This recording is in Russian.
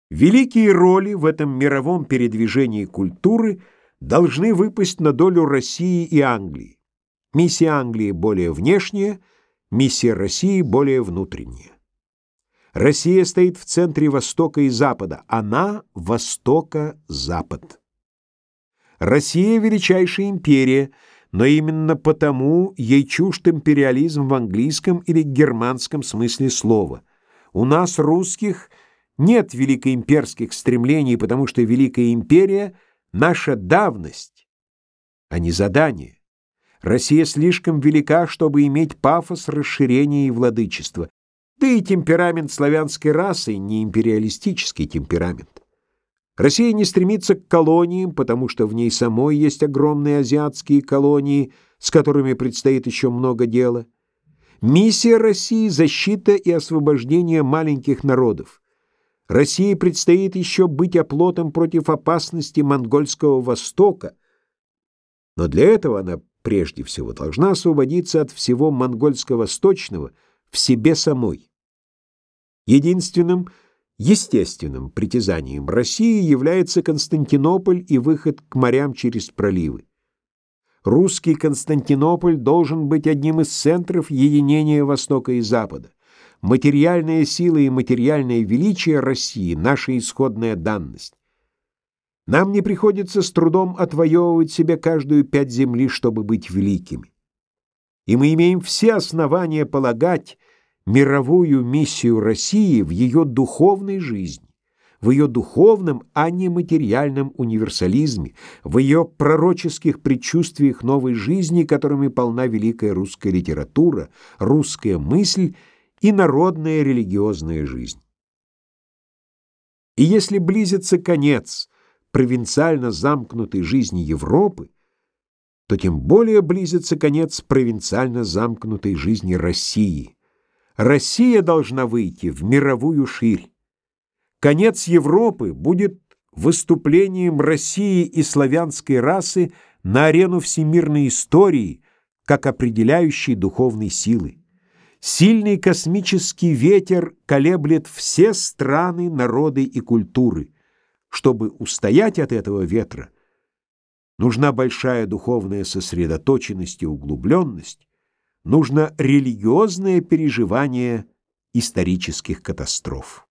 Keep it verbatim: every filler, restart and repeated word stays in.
Великие роли в этом мировом передвижении культуры должны выпасть на долю России и Англии. Миссия Англии более внешняя, миссия России более внутренняя. Россия стоит в центре Востока и Запада, она — Востока-Запад. Россия — величайшая империя, но именно потому ей чужд империализм в английском или германском смысле слова. У нас, русских, нет великоимперских стремлений, потому что Великая империя — наша давность, а не задание. Россия слишком велика, чтобы иметь пафос расширения и владычества. Да и темперамент славянской расы не империалистический темперамент. Россия не стремится к колониям, потому что в ней самой есть огромные азиатские колонии, с которыми предстоит еще много дела. Миссия России — защита и освобождение маленьких народов. России предстоит еще быть оплотом против опасности монгольского Востока, но для этого она прежде всего должна освободиться от всего монгольско-восточного в себе самой. Единственным естественным притязанием России является Константинополь и выход к морям через проливы. Русский Константинополь должен быть одним из центров единения Востока и Запада. Материальная сила и материальное величие России — наша исходная данность. Нам не приходится с трудом отвоевывать себе каждую пять земли, чтобы быть великими. И мы имеем все основания полагать мировую миссию России в ее духовной жизни, в ее духовном, а не материальном универсализме, в ее пророческих предчувствиях новой жизни, которыми полна великая русская литература, русская мысль и народная религиозная жизнь. И если близится конец провинциально замкнутой жизни Европы, то тем более близится конец провинциально замкнутой жизни России. Россия должна выйти в мировую ширь. Конец Европы будет выступлением России и славянской расы на арену всемирной истории как определяющей духовной силы. Сильный космический ветер колеблет все страны, народы и культуры. Чтобы устоять от этого ветра, нужна большая духовная сосредоточенность и углубленность, нужно религиозное переживание исторических катастроф.